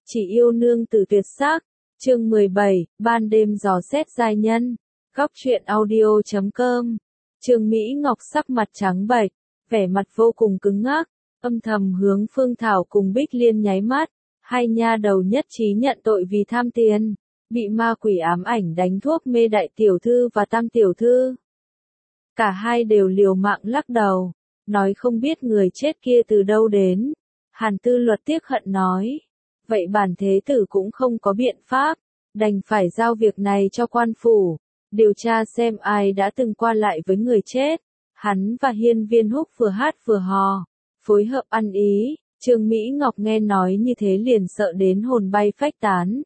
Chỉ yêu nương tử tuyệt sắc. Chương 17, ban đêm dò xét giai nhân. Góc truyện audio.com. Trương Mỹ Ngọc sắc mặt trắng bệch, vẻ mặt vô cùng cứng ngắc, âm thầm hướng Phương Thảo cùng Bích Liên nháy mắt, hai nha đầu nhất trí nhận tội vì tham tiền, bị ma quỷ ám ảnh đánh thuốc mê đại tiểu thư và tam tiểu thư. Cả hai đều liều mạng lắc đầu, nói không biết người chết kia từ đâu đến. Hàn Tư Luật tiếc hận nói, vậy bản thế tử cũng không có biện pháp, đành phải giao việc này cho quan phủ, điều tra xem ai đã từng qua lại với người chết. Hắn và Hiên Viên Húc vừa hát vừa hò, phối hợp ăn ý. Trương Mỹ Ngọc nghe nói như thế liền sợ đến hồn bay phách tán.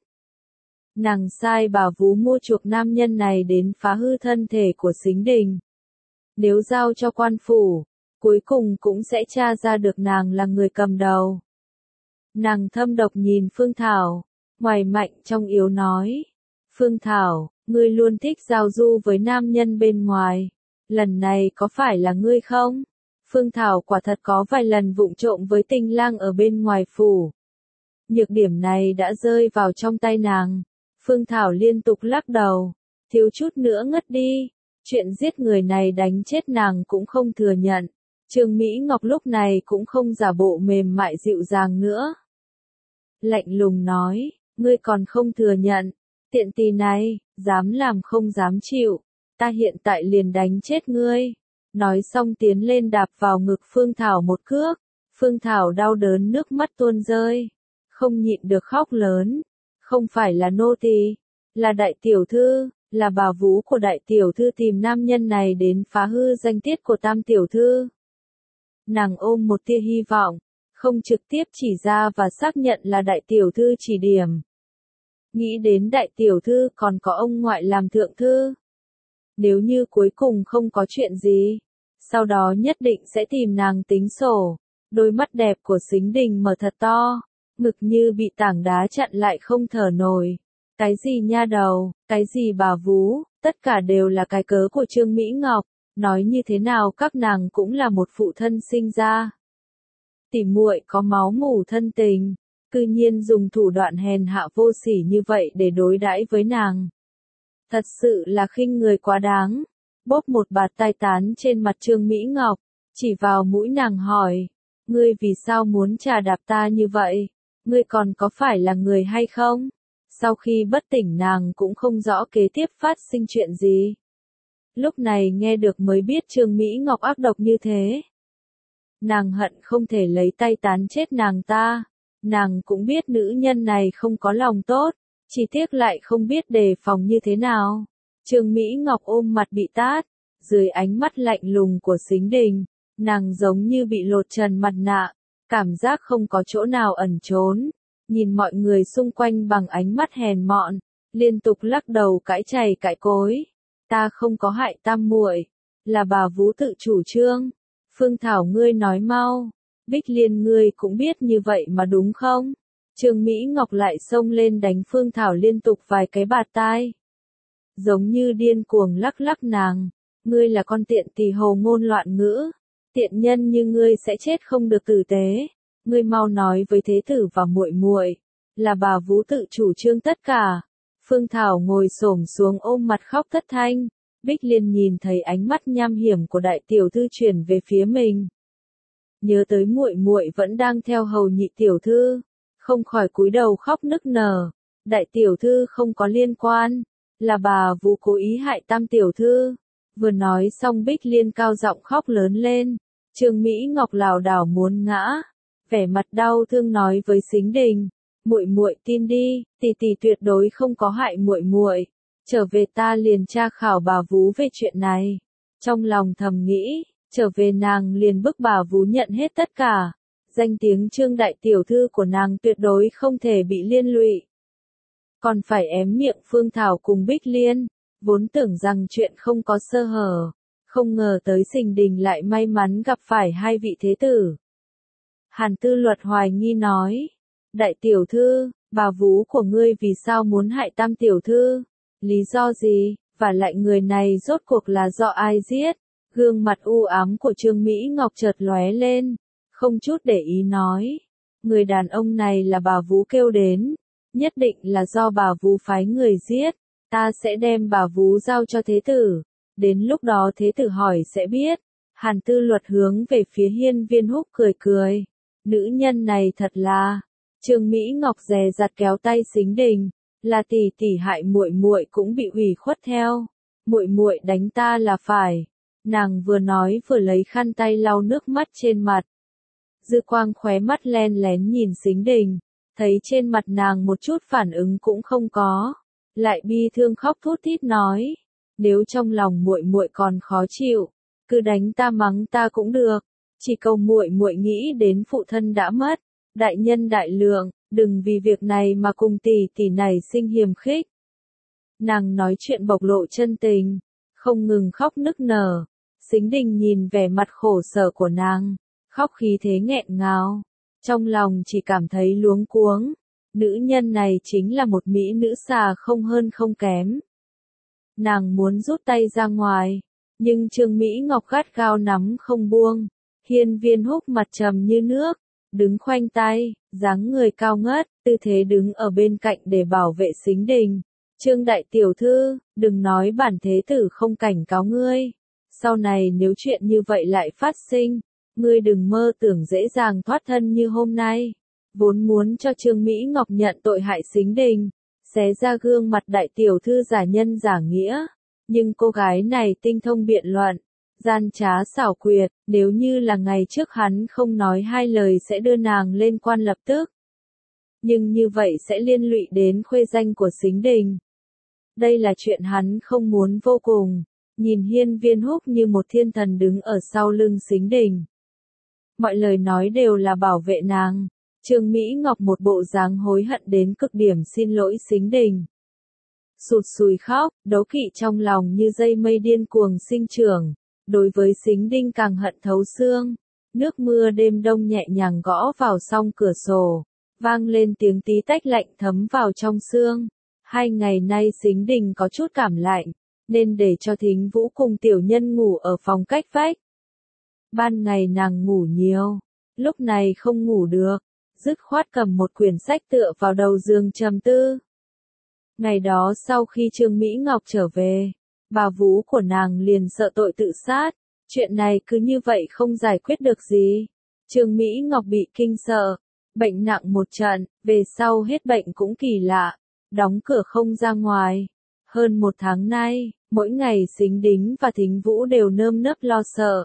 Nàng sai bà vú mua chuộc nam nhân này đến phá hư thân thể của Sính Đình. Nếu giao cho quan phủ, cuối cùng cũng sẽ tra ra được nàng là người cầm đầu. Nàng thâm độc nhìn Phương Thảo, ngoài mạnh trong yếu nói. Phương Thảo, ngươi luôn thích giao du với nam nhân bên ngoài. Lần này có phải là ngươi không? Phương Thảo quả thật có vài lần vụng trộm với Tinh Lang ở bên ngoài phủ. Nhược điểm này đã rơi vào trong tay nàng. Phương Thảo liên tục lắc đầu, thiếu chút nữa ngất đi. Chuyện giết người này đánh chết nàng cũng không thừa nhận. Trương Mỹ Ngọc lúc này cũng không giả bộ mềm mại dịu dàng nữa. Lạnh lùng nói, ngươi còn không thừa nhận, tiện tì này, dám làm không dám chịu, ta hiện tại liền đánh chết ngươi. Nói xong tiến lên đạp vào ngực Phương Thảo một cước, Phương Thảo đau đớn nước mắt tuôn rơi, không nhịn được khóc lớn, không phải là nô tỳ, là đại tiểu thư, là bà vú của đại tiểu thư tìm nam nhân này đến phá hư danh tiết của tam tiểu thư. Nàng ôm một tia hy vọng, không trực tiếp chỉ ra và xác nhận là đại tiểu thư chỉ điểm. Nghĩ đến đại tiểu thư còn có ông ngoại làm thượng thư. Nếu như cuối cùng không có chuyện gì, sau đó nhất định sẽ tìm nàng tính sổ. Đôi mắt đẹp của Sính Đình mở thật to, ngực như bị tảng đá chặn lại không thở nổi. Cái gì nha đầu, cái gì bà vú, tất cả đều là cái cớ của Trương Mỹ Ngọc. Nói như thế nào các nàng cũng là một phụ thân sinh ra. Tỉ muội có máu mủ thân tình, cư nhiên dùng thủ đoạn hèn hạ vô sỉ như vậy để đối đãi với nàng. Thật sự là khinh người quá đáng. Bóp một bạt tai tán trên mặt Trương Mỹ Ngọc, chỉ vào mũi nàng hỏi, ngươi vì sao muốn trà đạp ta như vậy? Ngươi còn có phải là người hay không? Sau khi bất tỉnh nàng cũng không rõ kế tiếp phát sinh chuyện gì. Lúc này nghe được mới biết Trương Mỹ Ngọc ác độc như thế. Nàng hận không thể lấy tay tán chết nàng ta. Nàng cũng biết nữ nhân này không có lòng tốt, chỉ tiếc lại không biết đề phòng như thế nào. Trương Mỹ Ngọc ôm mặt bị tát, dưới ánh mắt lạnh lùng của Sính Đình, nàng giống như bị lột trần mặt nạ, cảm giác không có chỗ nào ẩn trốn, nhìn mọi người xung quanh bằng ánh mắt hèn mọn, liên tục lắc đầu cãi chày cãi cối. Ta không có hại tam muội, là bà vú tự chủ trương. Phương Thảo ngươi nói mau, Bích Liên ngươi cũng biết như vậy mà đúng không? Trương Mỹ Ngọc lại xông lên đánh Phương Thảo liên tục vài cái bạt tai. Giống như điên cuồng lắc lắc nàng, ngươi là con tiện tỳ hồ ngôn loạn ngữ, tiện nhân như ngươi sẽ chết không được tử tế, ngươi mau nói với thế tử và muội muội, là bà vú tự chủ trương tất cả. Phương Thảo ngồi xổm xuống ôm mặt khóc thất thanh, Bích Liên nhìn thấy ánh mắt nham hiểm của đại tiểu thư chuyển về phía mình. Nhớ tới muội muội vẫn đang theo hầu nhị tiểu thư, không khỏi cúi đầu khóc nức nở, đại tiểu thư không có liên quan, là bà vú cố ý hại tam tiểu thư. Vừa nói xong Bích Liên cao giọng khóc lớn lên, Trương Mỹ Ngọc lảo đảo muốn ngã, vẻ mặt đau thương nói với Sính Đình, muội muội tin đi, tỷ tỷ tuyệt đối không có hại muội muội, trở về ta liền tra khảo bà vú về chuyện này. Trong lòng thầm nghĩ, trở về nàng liền bức bà vú nhận hết tất cả, danh tiếng Trương đại tiểu thư của nàng tuyệt đối không thể bị liên lụy. Còn phải ém miệng Phương Thảo cùng Bích Liên, vốn tưởng rằng chuyện không có sơ hở, không ngờ tới Sính Đình lại may mắn gặp phải hai vị thế tử. Hàn Tư Luật hoài nghi nói, đại tiểu thư, bà vú của ngươi vì sao muốn hại tam tiểu thư? Lý do gì, và lại người này rốt cuộc là do ai giết? Gương mặt u ám của Trương Mỹ Ngọc chợt lóe lên, không chút để ý nói, người đàn ông này là bà Vú kêu đến, nhất định là do bà Vú phái người giết, ta sẽ đem bà Vú giao cho thế tử, đến lúc đó thế tử hỏi sẽ biết. Hàn Tư Luật hướng về phía Hiên Viên Húc cười cười, nữ nhân này thật là. Trương Mỹ Ngọc dè dặt kéo tay Sính Đình, là tỷ tỷ hại muội muội cũng bị ủy khuất theo, muội muội đánh ta là phải. Nàng vừa nói vừa lấy khăn tay lau nước mắt trên mặt. Dư Quang khóe mắt len lén nhìn Sính Đình, thấy trên mặt nàng một chút phản ứng cũng không có, lại bi thương khóc thút thít nói, nếu trong lòng muội muội còn khó chịu, cứ đánh ta mắng ta cũng được, chỉ cầu muội muội nghĩ đến phụ thân đã mất, đại nhân đại lượng, đừng vì việc này mà cùng tỷ tỷ này sinh hiềm khích. Nàng nói chuyện bộc lộ chân tình, không ngừng khóc nức nở. Sính Đình nhìn vẻ mặt khổ sở của nàng, khóc khí thế nghẹn ngào, trong lòng chỉ cảm thấy luống cuống, nữ nhân này chính là một mỹ nữ xà không hơn không kém. Nàng muốn rút tay ra ngoài, nhưng Trương Mỹ Ngọc gắt gao nắm không buông. Hiên Viên Húc mặt trầm như nước, đứng khoanh tay, dáng người cao ngất, tư thế đứng ở bên cạnh để bảo vệ Sính Đình. Trương đại tiểu thư, đừng nói bản thế tử không cảnh cáo ngươi. Sau này nếu chuyện như vậy lại phát sinh, ngươi đừng mơ tưởng dễ dàng thoát thân như hôm nay. Vốn muốn cho Trương Mỹ Ngọc nhận tội hại Sính Đình, xé ra gương mặt đại tiểu thư giả nhân giả nghĩa. Nhưng cô gái này tinh thông biện luận, gian trá xảo quyệt, nếu như là ngày trước hắn không nói hai lời sẽ đưa nàng lên quan lập tức. Nhưng như vậy sẽ liên lụy đến khuê danh của Sính Đình. Đây là chuyện hắn không muốn vô cùng. Nhìn Hiên Viên Húc như một thiên thần đứng ở sau lưng Sính Đình. Mọi lời nói đều là bảo vệ nàng. Trương Mỹ Ngọc một bộ dáng hối hận đến cực điểm xin lỗi Sính Đình. Sụt sùi khóc, đấu kỵ trong lòng như dây mây điên cuồng sinh trưởng. Đối với Sính Đình càng hận thấu xương. Nước mưa đêm đông nhẹ nhàng gõ vào song cửa sổ. Vang lên tiếng tí tách lạnh thấm vào trong xương. 2 ngày nay Sính Đình có chút cảm lạnh, nên để cho Thính Vũ cùng tiểu nhân ngủ ở phòng cách vách. Ban ngày nàng ngủ nhiều, lúc này không ngủ được, dứt khoát cầm một quyển sách tựa vào đầu giường trầm tư. Ngày đó sau khi Trương Mỹ Ngọc trở về, bà vú của nàng liền sợ tội tự sát, chuyện này cứ như vậy không giải quyết được gì. Trương Mỹ Ngọc bị kinh sợ, bệnh nặng một trận, về sau hết bệnh cũng kỳ lạ, đóng cửa không ra ngoài. Hơn 1 tháng nay, mỗi ngày Sính Đính và Thính Vũ đều nơm nớp lo sợ.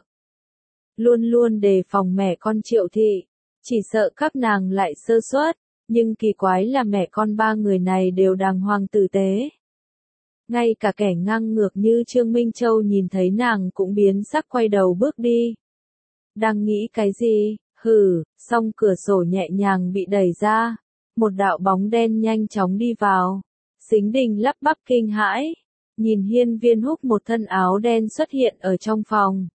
Luôn luôn đề phòng mẹ con Triệu Thị, chỉ sợ các nàng lại sơ suất, nhưng kỳ quái là mẹ con 3 người này đều đàng hoàng tử tế. Ngay cả kẻ ngang ngược như Trương Minh Châu nhìn thấy nàng cũng biến sắc quay đầu bước đi. Đang nghĩ cái gì? Song cửa sổ nhẹ nhàng bị đẩy ra, một đạo bóng đen nhanh chóng đi vào. Sính Đình lắp bắp kinh hãi, nhìn Hiên Viên Húc một thân áo đen xuất hiện ở trong phòng.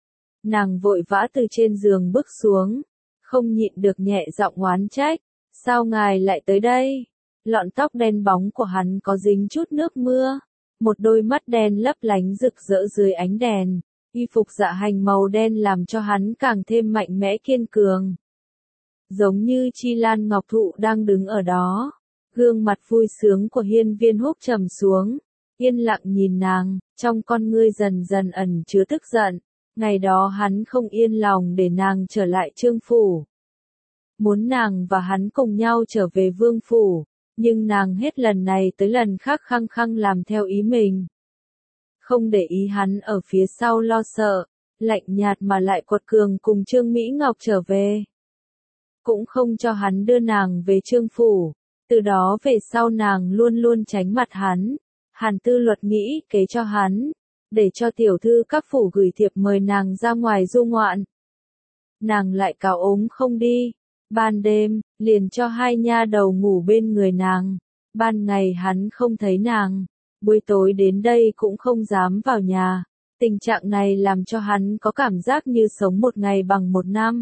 Nàng vội vã từ trên giường bước xuống, không nhịn được nhẹ giọng oán trách, sao ngài lại tới đây? Lọn tóc đen bóng của hắn có dính chút nước mưa, một đôi mắt đen lấp lánh rực rỡ dưới ánh đèn, y phục dạ hành màu đen làm cho hắn càng thêm mạnh mẽ kiên cường. Giống như Chi Lan Ngọc Thụ đang đứng ở đó. Gương mặt vui sướng của Hiên Viên Húc trầm xuống, yên lặng nhìn nàng, trong con ngươi dần dần ẩn chứa tức giận. Ngày đó hắn không yên lòng để nàng trở lại Trương phủ. Muốn nàng và hắn cùng nhau trở về Vương phủ, nhưng nàng hết lần này tới lần khác khăng khăng làm theo ý mình. Không để ý hắn ở phía sau lo sợ, lạnh nhạt mà lại quật cường cùng Trương Mỹ Ngọc trở về. Cũng không cho hắn đưa nàng về Trương phủ. Từ đó về sau nàng luôn luôn tránh mặt hắn. Hàn Tư Luật nghĩ kế cho hắn, để cho tiểu thư các phủ gửi thiệp mời nàng ra ngoài du ngoạn. Nàng lại cáo ốm không đi. Ban đêm, liền cho 2 nha đầu ngủ bên người nàng. Ban ngày hắn không thấy nàng. Buổi tối đến đây cũng không dám vào nhà. Tình trạng này làm cho hắn có cảm giác như sống 1 ngày bằng 1 năm.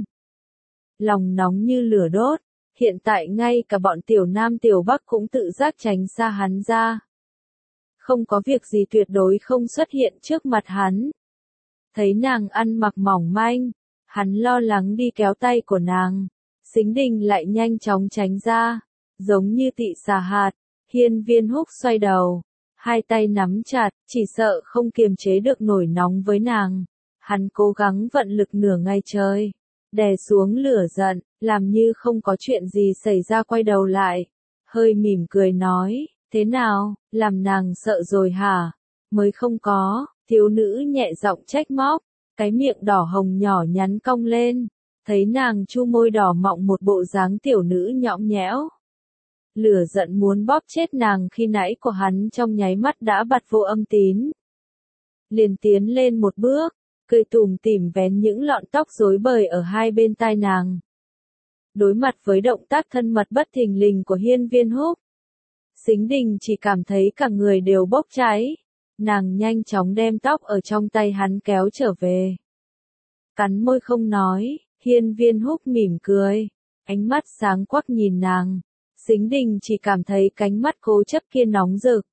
Lòng nóng như lửa đốt. Hiện tại ngay cả bọn tiểu nam tiểu bắc cũng tự giác tránh xa hắn ra. Không có việc gì tuyệt đối không xuất hiện trước mặt hắn. Thấy nàng ăn mặc mỏng manh, hắn lo lắng đi kéo tay của nàng. Sính Đình lại nhanh chóng tránh ra, giống như tị xà hạt. Hiên Viên Húc xoay đầu, hai tay nắm chặt, chỉ sợ không kiềm chế được nổi nóng với nàng. Hắn cố gắng vận lực nửa ngày trời, đè xuống lửa giận, làm như không có chuyện gì xảy ra, quay đầu lại, hơi mỉm cười nói, thế nào, làm nàng sợ rồi hả? Mới không có, thiếu nữ nhẹ giọng trách móc, cái miệng đỏ hồng nhỏ nhắn cong lên, thấy nàng chu môi đỏ mọng một bộ dáng tiểu nữ nhõng nhẽo. Lửa giận muốn bóp chết nàng khi nãy của hắn trong nháy mắt đã bặt vô âm tín. Liền tiến lên một bước, cười tủm tỉm vén những lọn tóc rối bời ở hai bên tai nàng. Đối mặt với động tác thân mật bất thình lình của Hiên Viên Húc, Sính Đình chỉ cảm thấy cả người đều bốc cháy. Nàng nhanh chóng đem tóc ở trong tay hắn kéo trở về. Cắn môi không nói, Hiên Viên Húc mỉm cười, ánh mắt sáng quắc nhìn nàng. Sính Đình chỉ cảm thấy cánh mắt cố chấp kia nóng rực.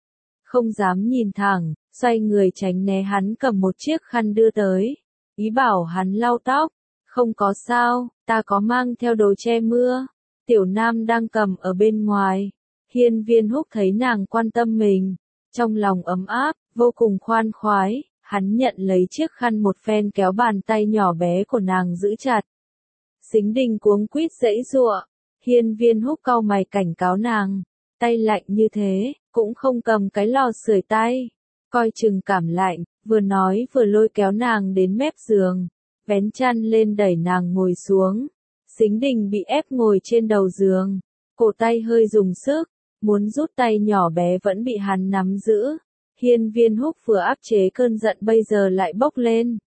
Không dám nhìn thẳng, xoay người tránh né hắn cầm một chiếc khăn đưa tới. Ý bảo hắn lau tóc, không có sao, ta có mang theo đồ che mưa. Tiểu Nam đang cầm ở bên ngoài. Hiên Viên Húc thấy nàng quan tâm mình, trong lòng ấm áp, vô cùng khoan khoái. Hắn nhận lấy chiếc khăn một phen kéo bàn tay nhỏ bé của nàng giữ chặt. Sính Đình cuống quýt giãy giụa. Hiên Viên Húc cau mày cảnh cáo nàng, tay lạnh như thế, cũng không cầm cái lò sưởi tay, coi chừng cảm lạnh, vừa nói vừa lôi kéo nàng đến mép giường, vén chăn lên đẩy nàng ngồi xuống. Sính Đình bị ép ngồi trên đầu giường, cổ tay hơi dùng sức, muốn rút tay nhỏ bé vẫn bị hắn nắm giữ. Hiên Viên Húc vừa áp chế cơn giận bây giờ lại bốc lên.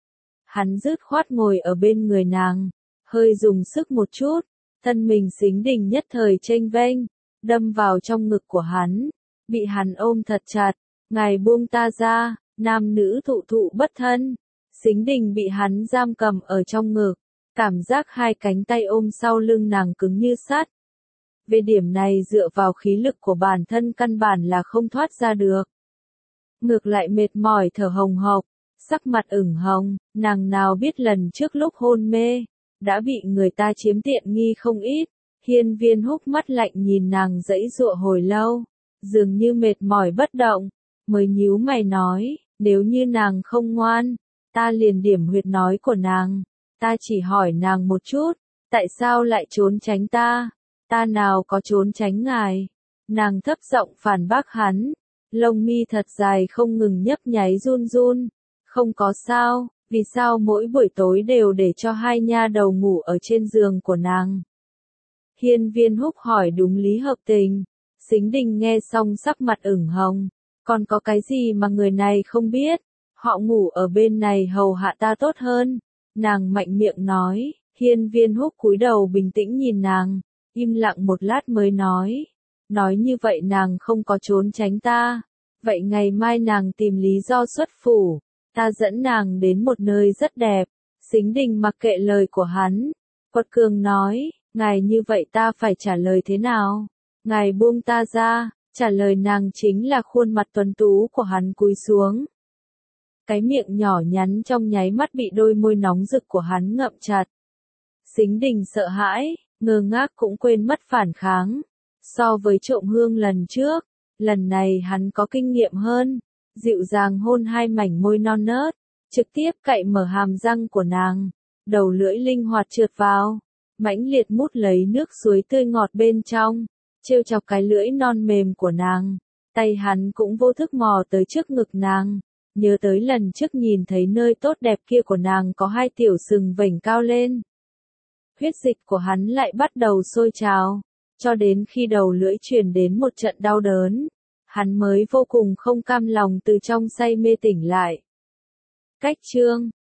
Hắn dứt khoát ngồi ở bên người nàng, hơi dùng sức một chút. Thân mình Sính Đình nhất thời chênh vênh, đâm vào trong ngực của hắn, bị hắn ôm thật chặt, ngài buông ta ra, nam nữ thụ thụ bất thân. Sính Đình bị hắn giam cầm ở trong ngực, cảm giác hai cánh tay ôm sau lưng nàng cứng như sắt. Về điểm này dựa vào khí lực của bản thân căn bản là không thoát ra được. Ngược lại mệt mỏi thở hồng hộc, sắc mặt ửng hồng, nàng nào biết lần trước lúc hôn mê đã bị người ta chiếm tiện nghi không ít. Hiên Viên Húc mắt lạnh nhìn nàng giãy giụa hồi lâu, dường như mệt mỏi bất động, mới nhíu mày nói, nếu như nàng không ngoan, ta liền điểm huyệt nói của nàng. Ta chỉ hỏi nàng một chút, tại sao lại trốn tránh ta? Ta nào có trốn tránh ngài. Nàng thấp giọng phản bác hắn, lông mi thật dài không ngừng nhấp nháy run run. Không có sao. Vì sao mỗi buổi tối đều để cho hai nha đầu ngủ ở trên giường của nàng? Hiên Viên Húc hỏi đúng lý hợp tình. Sính Đình nghe xong sắc mặt ửng hồng. Còn có cái gì mà người này không biết? Họ ngủ ở bên này hầu hạ ta tốt hơn. Nàng mạnh miệng nói. Hiên Viên Húc cúi đầu bình tĩnh nhìn nàng, im lặng một lát mới nói. Nói như vậy nàng không có trốn tránh ta. Vậy ngày mai nàng tìm lý do xuất phủ. Ta dẫn nàng đến một nơi rất đẹp. Sính Đình mặc kệ lời của hắn, quật cường nói, ngài như vậy ta phải trả lời thế nào? Ngài buông ta ra. Trả lời nàng chính là khuôn mặt tuấn tú của hắn cúi xuống. Cái miệng nhỏ nhắn trong nháy mắt bị đôi môi nóng rực của hắn ngậm chặt. Sính Đình sợ hãi, ngơ ngác cũng quên mất phản kháng. So với trộm hương lần trước, lần này hắn có kinh nghiệm hơn. Dịu dàng hôn hai mảnh môi non nớt, trực tiếp cạy mở hàm răng của nàng, đầu lưỡi linh hoạt trượt vào, mãnh liệt mút lấy nước suối tươi ngọt bên trong, trêu chọc cái lưỡi non mềm của nàng. Tay hắn cũng vô thức mò tới trước ngực nàng, nhớ tới lần trước nhìn thấy nơi tốt đẹp kia của nàng có hai tiểu sừng vểnh cao lên. Huyết dịch của hắn lại bắt đầu sôi trào, cho đến khi đầu lưỡi truyền đến một trận đau đớn. Hắn mới vô cùng không cam lòng từ trong say mê tỉnh lại. Cách chương